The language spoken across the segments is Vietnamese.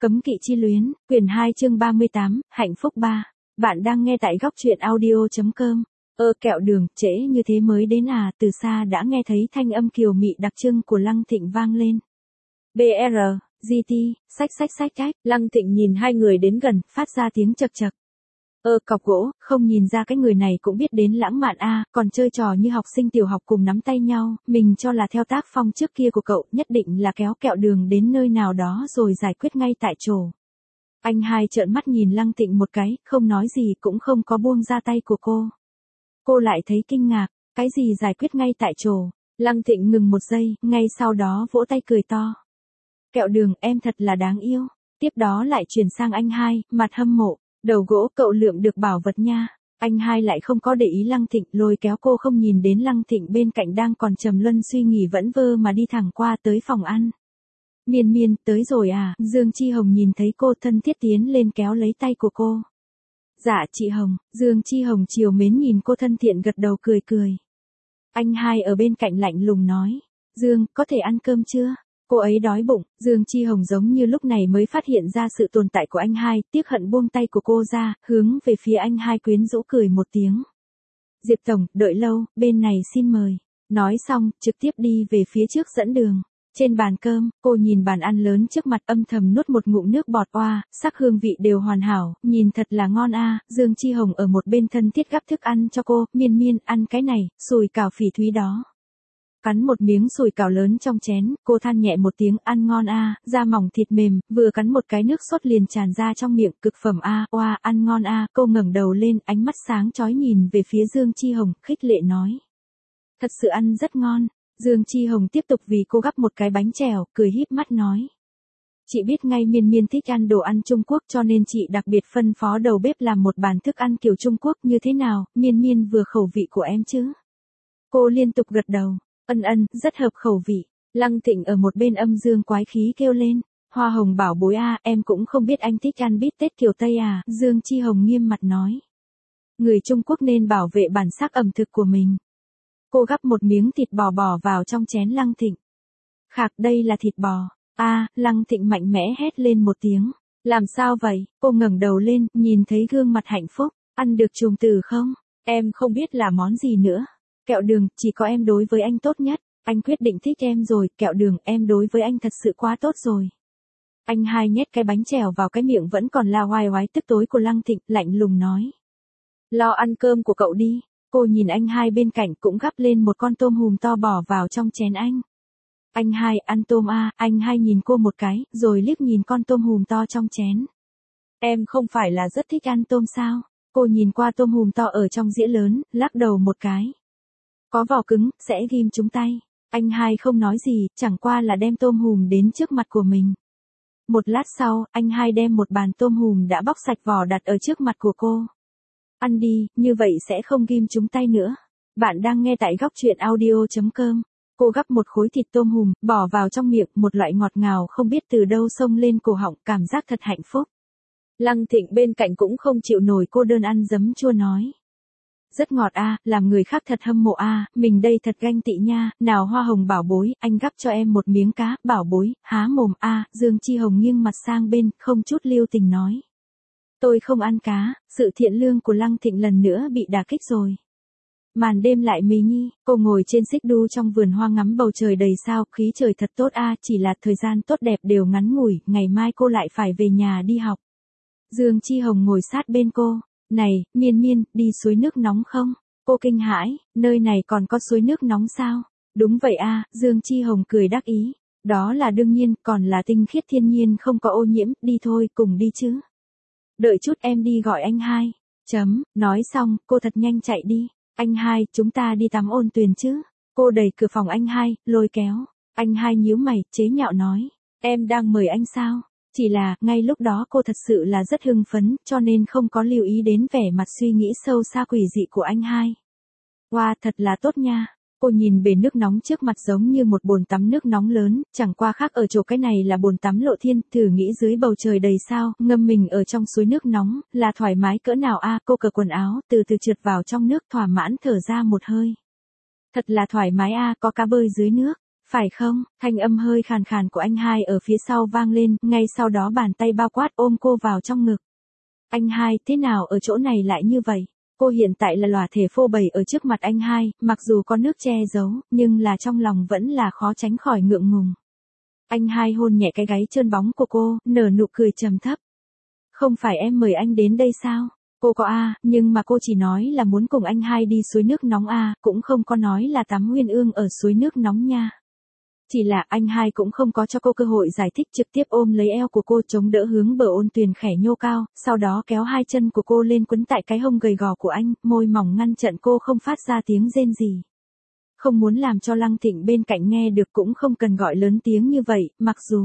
Cấm kỵ chi luyến, quyển 2 chương 38, hạnh phúc 3. Bạn đang nghe tại góc truyện audio.com. Kẹo đường, trễ như thế mới đến à, từ xa đã nghe thấy thanh âm kiều mị đặc trưng của Lăng Thịnh vang lên. BR, GT, sách, Lăng Thịnh nhìn hai người đến gần, phát ra tiếng chậc chậc. Cọc gỗ, không nhìn ra cái người này cũng biết đến lãng mạn a, còn chơi trò như học sinh tiểu học cùng nắm tay nhau, mình cho là theo tác phong trước kia của cậu, nhất định là kéo kẹo đường đến nơi nào đó rồi giải quyết ngay tại chỗ. Anh hai trợn mắt nhìn Lăng Thịnh một cái, không nói gì cũng không có buông ra tay của cô. Cô lại thấy kinh ngạc, cái gì giải quyết ngay tại chỗ? Lăng Thịnh ngừng một giây, ngay sau đó vỗ tay cười to. Kẹo đường, em thật là đáng yêu. Tiếp đó lại chuyển sang anh hai, mặt hâm mộ. Đầu gỗ, cậu lượm được bảo vật nha. Anh hai lại không có để ý Lăng Thịnh, lôi kéo cô không nhìn đến Lăng Thịnh bên cạnh đang còn trầm luân suy nghĩ vẫn vơ mà đi thẳng qua tới phòng ăn. Miên, tới rồi à? Dương Chi Hồng nhìn thấy cô thân thiết tiến lên kéo lấy tay của cô. Dạ chị Hồng. Dương Chi Hồng chiều mến nhìn cô thân thiện gật đầu cười. Anh hai ở bên cạnh lạnh lùng nói. Dương, có thể ăn cơm chưa? Cô ấy đói bụng. Dương Chi Hồng giống như lúc này mới phát hiện ra sự tồn tại của anh hai, tiếc hận buông tay của cô ra, hướng về phía anh hai quyến rũ cười một tiếng. Diệp Tổng, đợi lâu, bên này xin mời. Nói xong, trực tiếp đi về phía trước dẫn đường. Trên bàn cơm, cô nhìn bàn ăn lớn trước mặt âm thầm nuốt một ngụm nước bọt oa, sắc hương vị đều hoàn hảo, nhìn thật là ngon a. Dương Chi Hồng ở một bên thân thiết gắp thức ăn cho cô, miên ăn cái này, sùi cảo phỉ thúy đó. Cắn một miếng sùi cảo lớn trong chén, cô than nhẹ một tiếng ăn ngon a, da mỏng thịt mềm, vừa cắn một cái nước sốt liền tràn ra trong miệng, cực phẩm a, oa, ăn ngon a. Cô ngẩng đầu lên, ánh mắt sáng chói nhìn về phía Dương Chi Hồng, khích lệ nói. Thật sự ăn rất ngon. Dương Chi Hồng tiếp tục vì cô gắp một cái bánh chèo, cười híp mắt nói. Chị biết ngay miên thích ăn đồ ăn Trung Quốc cho nên chị đặc biệt phân phó đầu bếp làm một bàn thức ăn kiểu Trung Quốc như thế nào, miên vừa khẩu vị của em chứ? Cô liên tục gật đầu. Ân, rất hợp khẩu vị. Lăng Thịnh ở một bên âm dương quái khí kêu lên. Hoa Hồng bảo bối a, em cũng không biết anh thích ăn bít tết kiểu Tây à, Dương Chi Hồng nghiêm mặt nói. Người Trung Quốc nên bảo vệ bản sắc ẩm thực của mình. Cô gắp một miếng thịt bò bỏ vào trong chén Lăng Thịnh. Khạc, đây là thịt bò. Lăng Thịnh mạnh mẽ hét lên một tiếng. Làm sao vậy? Cô ngẩng đầu lên, nhìn thấy gương mặt hạnh phúc. Ăn được trùng từ không? Em không biết là món gì nữa. Kẹo đường, chỉ có em đối với anh tốt nhất. Anh quyết định thích em rồi, kẹo đường, em đối với anh thật sự quá tốt rồi. Anh hai nhét cái bánh chèo vào cái miệng vẫn còn la oai tức tối của Lăng Thịnh, lạnh lùng nói. Lo ăn cơm của cậu đi. Cô nhìn anh hai bên cạnh cũng gắp lên một con tôm hùm to bỏ vào trong chén anh. Anh hai, ăn tôm à, anh hai nhìn cô một cái, rồi liếc nhìn con tôm hùm to trong chén. Em không phải là rất thích ăn tôm sao? Cô nhìn qua tôm hùm to ở trong dĩa lớn, lắc đầu một cái. Có vỏ cứng, sẽ ghim trúng tay. Anh hai không nói gì, chẳng qua là đem tôm hùm đến trước mặt của mình. Một lát sau, anh hai đem một bàn tôm hùm đã bóc sạch vỏ đặt ở trước mặt của cô. Ăn đi, như vậy sẽ không ghim trúng tay nữa. Bạn đang nghe tại góc truyện audio.com. Cô gắp một khối thịt tôm hùm, bỏ vào trong miệng, một loại ngọt ngào không biết từ đâu xông lên cổ họng, cảm giác thật hạnh phúc. Lăng Thịnh bên cạnh cũng không chịu nổi cô đơn ăn giấm chua nói. Rất ngọt a, làm người khác thật hâm mộ a, mình đây thật ganh tị nha, nào Hoa Hồng bảo bối, anh gắp cho em một miếng cá, bảo bối, há mồm a. Dương Chi Hồng nghiêng mặt sang bên, không chút lưu tình nói. Tôi không ăn cá, sự thiện lương của Lăng Thịnh lần nữa bị đả kích rồi. Màn đêm lại mì nhi, cô ngồi trên xích đu trong vườn hoa ngắm bầu trời đầy sao, khí trời thật tốt a, chỉ là thời gian tốt đẹp đều ngắn ngủi, ngày mai cô lại phải về nhà đi học. Dương Chi Hồng ngồi sát bên cô, này, miên, đi suối nước nóng không? Cô kinh hãi, nơi này còn có suối nước nóng sao? Đúng vậy a, Dương Chi Hồng cười đắc ý, đó là đương nhiên, còn là tinh khiết thiên nhiên không có ô nhiễm, đi thôi, cùng đi chứ. Đợi chút em đi gọi anh hai. Nói xong, cô thật nhanh chạy đi. Anh hai, chúng ta đi tắm ôn tuyền chứ. Cô đẩy cửa phòng anh hai, lôi kéo. Anh hai nhíu mày, chế nhạo nói. Em đang mời anh sao? Chỉ là, ngay lúc đó cô thật sự là rất hưng phấn, cho nên không có lưu ý đến vẻ mặt suy nghĩ sâu xa quỷ dị của anh hai. Wow, thật là tốt nha. Cô nhìn bể nước nóng trước mặt giống như một bồn tắm nước nóng lớn, chẳng qua khác ở chỗ cái này là bồn tắm lộ thiên, thử nghĩ dưới bầu trời đầy sao, ngâm mình ở trong suối nước nóng, là thoải mái cỡ nào a. Cô cởi quần áo, từ từ trượt vào trong nước thỏa mãn thở ra một hơi. Thật là thoải mái a, có cá bơi dưới nước. Phải không? Thanh âm hơi khàn khàn của anh hai ở phía sau vang lên, ngay sau đó bàn tay bao quát ôm cô vào trong ngực. Anh hai, thế nào ở chỗ này lại như vậy? Cô hiện tại là lòa thể phô bày ở trước mặt anh hai, mặc dù có nước che giấu, nhưng là trong lòng vẫn là khó tránh khỏi ngượng ngùng. Anh hai hôn nhẹ cái gáy trơn bóng của cô, nở nụ cười trầm thấp. Không phải em mời anh đến đây sao? Cô có nhưng mà cô chỉ nói là muốn cùng anh hai đi suối nước nóng cũng không có nói là tắm uyên ương ở suối nước nóng nha. Chỉ là anh hai cũng không có cho cô cơ hội giải thích, trực tiếp ôm lấy eo của cô chống đỡ hướng bờ ôn tuyền khẽ nhô cao, sau đó kéo hai chân của cô lên quấn tại cái hông gầy gò của anh, môi mỏng ngăn chặn cô không phát ra tiếng rên gì. Không muốn làm cho Lăng Thịnh bên cạnh nghe được cũng không cần gọi lớn tiếng như vậy, mặc dù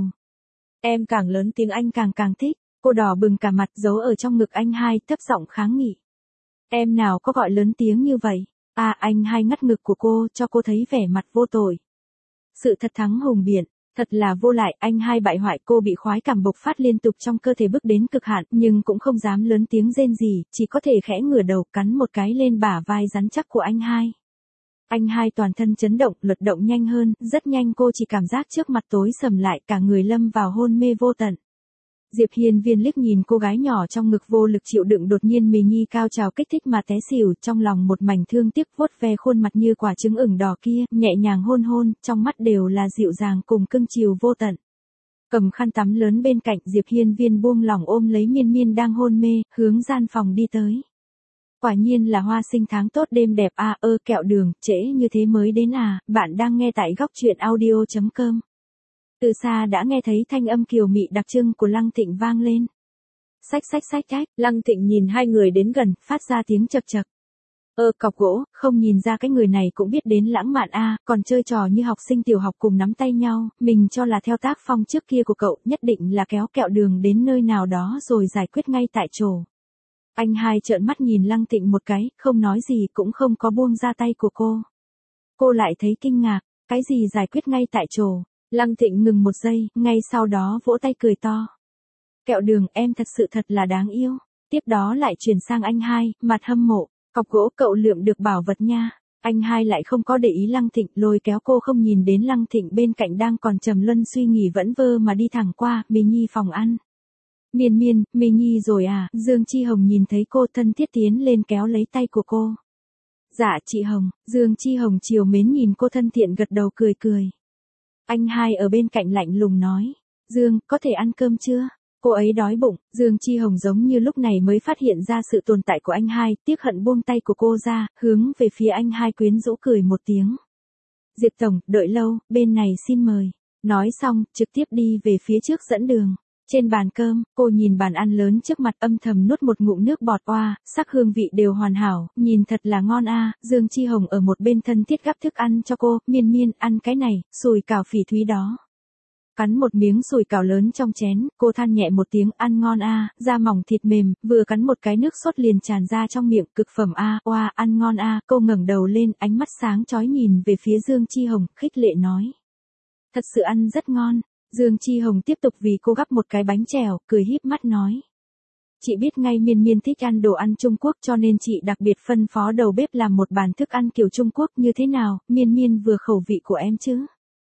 em càng lớn tiếng anh càng thích. Cô đỏ bừng cả mặt giấu ở trong ngực anh hai, thấp giọng kháng nghị. Em nào có gọi lớn tiếng như vậy? Anh hai ngắt ngực của cô, cho cô thấy vẻ mặt vô tội. Sự thật thắng hùng biện, thật là vô lại, anh hai bại hoại. Cô bị khoái cảm bộc phát liên tục trong cơ thể bước đến cực hạn, nhưng cũng không dám lớn tiếng rên gì, chỉ có thể khẽ ngửa đầu cắn một cái lên bả vai rắn chắc của anh hai. Anh hai toàn thân chấn động, luật động nhanh hơn, rất nhanh cô chỉ cảm giác trước mặt tối sầm lại, cả người lâm vào hôn mê vô tận. Diệp Hiên Viên liếc nhìn cô gái nhỏ trong ngực vô lực chịu đựng đột nhiên mì nhi cao trào kích thích mà té xỉu, trong lòng một mảnh thương tiếc, vuốt ve khuôn mặt như quả trứng ửng đỏ kia, nhẹ nhàng hôn hôn, trong mắt đều là dịu dàng cùng cưng chiều vô tận. Cầm khăn tắm lớn bên cạnh, Diệp Hiên Viên buông lỏng ôm lấy Miên Miên đang hôn mê, hướng gian phòng đi tới. Quả nhiên là hoa sinh tháng tốt đêm đẹp kẹo đường, trễ như thế mới đến bạn đang nghe tại góc truyện audio.com. Từ xa đã nghe thấy thanh âm kiều mị đặc trưng của Lăng Thịnh vang lên. Xách, Lăng Thịnh nhìn hai người đến gần, phát ra tiếng chậc chậc. Cọc gỗ, không nhìn ra cái người này cũng biết đến lãng mạn còn chơi trò như học sinh tiểu học cùng nắm tay nhau, mình cho là theo tác phong trước kia của cậu, nhất định là kéo kẹo đường đến nơi nào đó rồi giải quyết ngay tại chỗ. Anh hai trợn mắt nhìn Lăng Thịnh một cái, không nói gì cũng không có buông ra tay của cô. Cô lại thấy kinh ngạc, cái gì giải quyết ngay tại chỗ? Lăng Thịnh ngừng một giây, ngay sau đó vỗ tay cười to. Kẹo đường, em thật sự thật là đáng yêu. Tiếp đó lại chuyển sang anh hai, mặt hâm mộ. Cọc gỗ, cậu lượm được bảo vật nha. Anh hai lại không có để ý Lăng Thịnh, lôi kéo cô không nhìn đến Lăng Thịnh bên cạnh đang còn trầm luân suy nghĩ vẫn vơ mà đi thẳng qua, Mì Nhi phòng ăn. Miên, Mì Nhi rồi Dương Chi Hồng nhìn thấy cô thân thiết tiến lên kéo lấy tay của cô. Dạ chị Hồng, Dương Chi Hồng chiều mến nhìn cô thân thiện gật đầu cười. Anh hai ở bên cạnh lạnh lùng nói. Dương, có thể ăn cơm chưa? Cô ấy đói bụng. Dương Chi Hồng giống như lúc này mới phát hiện ra sự tồn tại của anh hai, tiếc hận buông tay của cô ra, hướng về phía anh hai quyến rũ cười một tiếng. Diệp Tổng, đợi lâu, bên này xin mời. Nói xong, trực tiếp đi về phía trước dẫn đường. Trên bàn cơm, cô nhìn bàn ăn lớn trước mặt âm thầm nuốt một ngụm nước bọt sắc hương vị đều hoàn hảo, nhìn thật là ngon Dương Chi Hồng ở một bên thân thiết gắp thức ăn cho cô, Miên ăn cái này, sùi cảo phỉ thúy đó. Cắn một miếng sùi cảo lớn trong chén, cô than nhẹ một tiếng ăn ngon da mỏng thịt mềm, vừa cắn một cái nước sốt liền tràn ra trong miệng, cực phẩm ăn ngon cô ngẩng đầu lên, ánh mắt sáng chói nhìn về phía Dương Chi Hồng, khích lệ nói. Thật sự ăn rất ngon. Dương Chi Hồng tiếp tục vì cô gắp một cái bánh chèo, cười híp mắt nói. Chị biết ngay Miên thích ăn đồ ăn Trung Quốc cho nên chị đặc biệt phân phó đầu bếp làm một bàn thức ăn kiểu Trung Quốc như thế nào, Miên vừa khẩu vị của em chứ?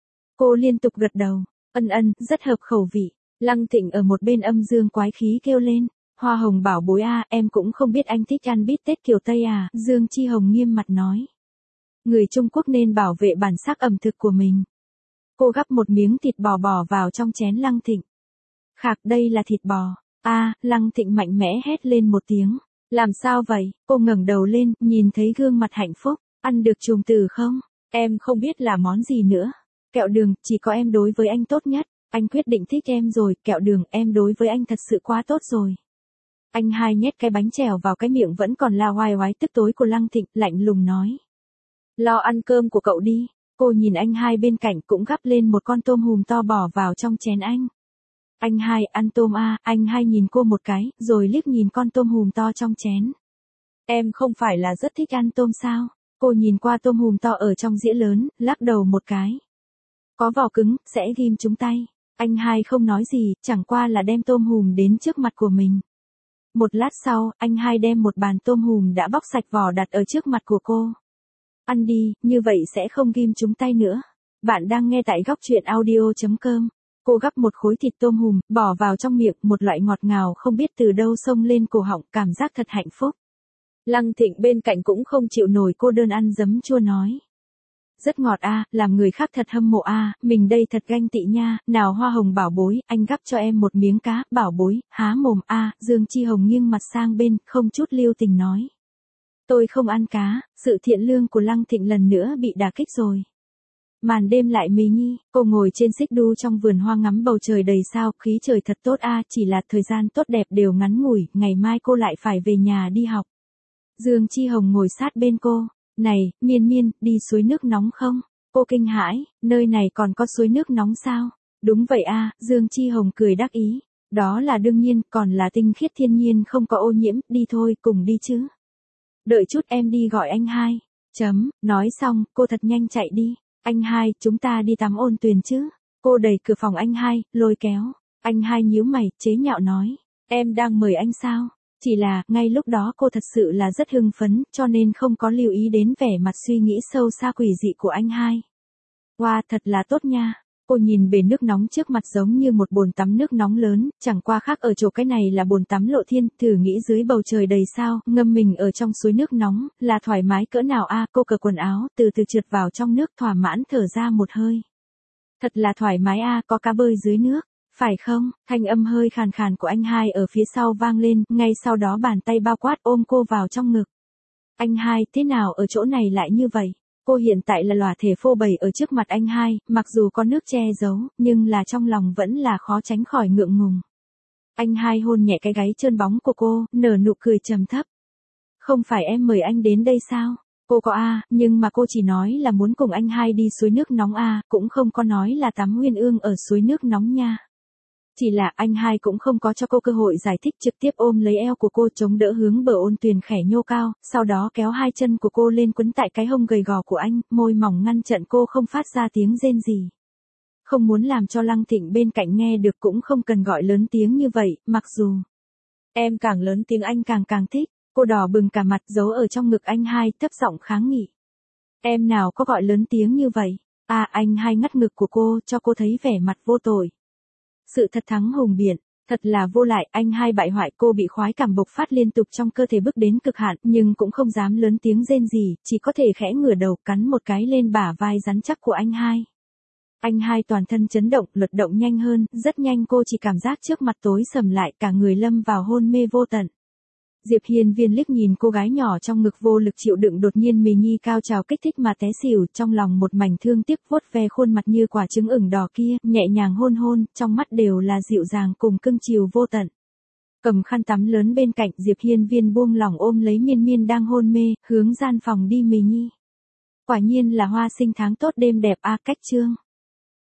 Cô liên tục gật đầu, ân, rất hợp khẩu vị. Lăng Thịnh ở một bên âm dương quái khí kêu lên. Hoa Hồng bảo bối em cũng không biết anh thích ăn bít tết kiểu Tây Dương Chi Hồng nghiêm mặt nói. Người Trung Quốc nên bảo vệ bản sắc ẩm thực của mình. Cô gắp một miếng thịt bò bỏ vào trong chén Lăng Thịnh. Khạc, đây là thịt bò. Lăng Thịnh mạnh mẽ hét lên một tiếng. Làm sao vậy? Cô ngẩng đầu lên, nhìn thấy gương mặt hạnh phúc. Ăn được trùm từ không? Em không biết là món gì nữa. Kẹo đường, chỉ có em đối với anh tốt nhất. Anh quyết định thích em rồi, kẹo đường, em đối với anh thật sự quá tốt rồi. Anh hai nhét cái bánh chèo vào cái miệng vẫn còn la oai oái tức tối của Lăng Thịnh, lạnh lùng nói. Lo ăn cơm của cậu đi. Cô nhìn anh hai bên cạnh cũng gắp lên một con tôm hùm to bỏ vào trong chén anh. Anh hai ăn tôm anh hai nhìn cô một cái, rồi liếc nhìn con tôm hùm to trong chén. Em không phải là rất thích ăn tôm sao? Cô nhìn qua tôm hùm to ở trong dĩa lớn, lắc đầu một cái. Có vỏ cứng, sẽ ghim trúng tay. Anh hai không nói gì, chẳng qua là đem tôm hùm đến trước mặt của mình. Một lát sau, anh hai đem một bàn tôm hùm đã bóc sạch vỏ đặt ở trước mặt của cô. Ăn đi, như vậy sẽ không ghim trúng tay nữa. Bạn đang nghe tại góc truyện audio.com. Cô gắp một khối thịt tôm hùm, bỏ vào trong miệng, một loại ngọt ngào không biết từ đâu xông lên cổ họng, cảm giác thật hạnh phúc. Lăng Thịnh bên cạnh cũng không chịu nổi cô đơn ăn giấm chua nói. Rất ngọt a, làm người khác thật hâm mộ a, mình đây thật ganh tị nha, nào Hoa Hồng bảo bối, anh gắp cho em một miếng cá, bảo bối, há mồm a, Dương Chi Hồng nghiêng mặt sang bên, không chút lưu tình nói. Tôi không ăn cá, sự thiện lương của Lăng Thịnh lần nữa bị đả kích rồi. Màn đêm lại mì nhi, cô ngồi trên xích đu trong vườn hoa ngắm bầu trời đầy sao, khí trời thật tốt a, chỉ là thời gian tốt đẹp đều ngắn ngủi, ngày mai cô lại phải về nhà đi học. Dương Chi Hồng ngồi sát bên cô, này, Miên Miên, đi suối nước nóng không? Cô kinh hãi, nơi này còn có suối nước nóng sao? Đúng vậy a, Dương Chi Hồng cười đắc ý, đó là đương nhiên, còn là tinh khiết thiên nhiên không có ô nhiễm, đi thôi, cùng đi chứ. Đợi chút em đi gọi anh hai. Nói xong, cô thật nhanh chạy đi. Anh hai, chúng ta đi tắm ôn tuyền chứ. Cô đẩy cửa phòng anh hai, lôi kéo. Anh hai nhíu mày, chế nhạo nói. Em đang mời anh sao? Chỉ là, ngay lúc đó cô thật sự là rất hưng phấn, cho nên không có lưu ý đến vẻ mặt suy nghĩ sâu xa quỷ dị của anh hai. Wow, thật là tốt nha. Cô nhìn bể nước nóng trước mặt giống như một bồn tắm nước nóng lớn, chẳng qua khác ở chỗ cái này là bồn tắm lộ thiên, thử nghĩ dưới bầu trời đầy sao, ngâm mình ở trong suối nước nóng, là thoải mái cỡ nào a, cô cởi quần áo, từ từ trượt vào trong nước thỏa mãn thở ra một hơi. Thật là thoải mái a, có cá bơi dưới nước, phải không? Thanh âm hơi khàn khàn của anh hai ở phía sau vang lên, ngay sau đó bàn tay bao quát ôm cô vào trong ngực. Anh hai, thế nào ở chỗ này lại như vậy? Cô hiện tại là lòa thể phô bày ở trước mặt anh hai, mặc dù có nước che giấu, nhưng là trong lòng vẫn là khó tránh khỏi ngượng ngùng. Anh hai hôn nhẹ cái gáy trơn bóng của cô, nở nụ cười trầm thấp. Không phải em mời anh đến đây sao? Cô có a, nhưng mà cô chỉ nói là muốn cùng anh hai đi suối nước nóng a, cũng không có nói là tắm uyên ương ở suối nước nóng nha. Chỉ là anh hai cũng không có cho cô cơ hội giải thích, trực tiếp ôm lấy eo của cô chống đỡ hướng bờ ôn tuyền khẽ nhô cao, sau đó kéo hai chân của cô lên quấn tại cái hông gầy gò của anh, môi mỏng ngăn chặn cô không phát ra tiếng rên gì. Không muốn làm cho Lăng Thịnh bên cạnh nghe được cũng không cần gọi lớn tiếng như vậy, mặc dù em càng lớn tiếng anh càng thích. Cô đỏ bừng cả mặt giấu ở trong ngực anh hai, thấp giọng kháng nghị. Em nào có gọi lớn tiếng như vậy? À, anh hai ngắt ngực của cô, cho cô thấy vẻ mặt vô tội. Sự thật thắng hùng biện, thật là vô lại, anh hai bại hoại, cô bị khoái cảm bộc phát liên tục trong cơ thể bước đến cực hạn, nhưng cũng không dám lớn tiếng rên gì, chỉ có thể khẽ ngửa đầu cắn một cái lên bả vai rắn chắc của anh hai. Anh hai toàn thân chấn động, luật động nhanh hơn, rất nhanh cô chỉ cảm giác trước mặt tối sầm lại, cả người lâm vào hôn mê vô tận. Diệp Hiên Viên liếc nhìn cô gái nhỏ trong ngực vô lực chịu đựng đột nhiên mì nhi cao trào kích thích mà té xỉu, trong lòng một mảnh thương tiếc, vuốt ve khuôn mặt như quả trứng ửng đỏ kia, nhẹ nhàng hôn hôn, trong mắt đều là dịu dàng cùng cưng chiều vô tận. Cầm khăn tắm lớn bên cạnh, Diệp Hiên Viên buông lỏng ôm lấy Miên Miên đang hôn mê, hướng gian phòng đi mì nhi. Quả nhiên là hoa sinh tháng tốt đêm đẹp a, cách chương.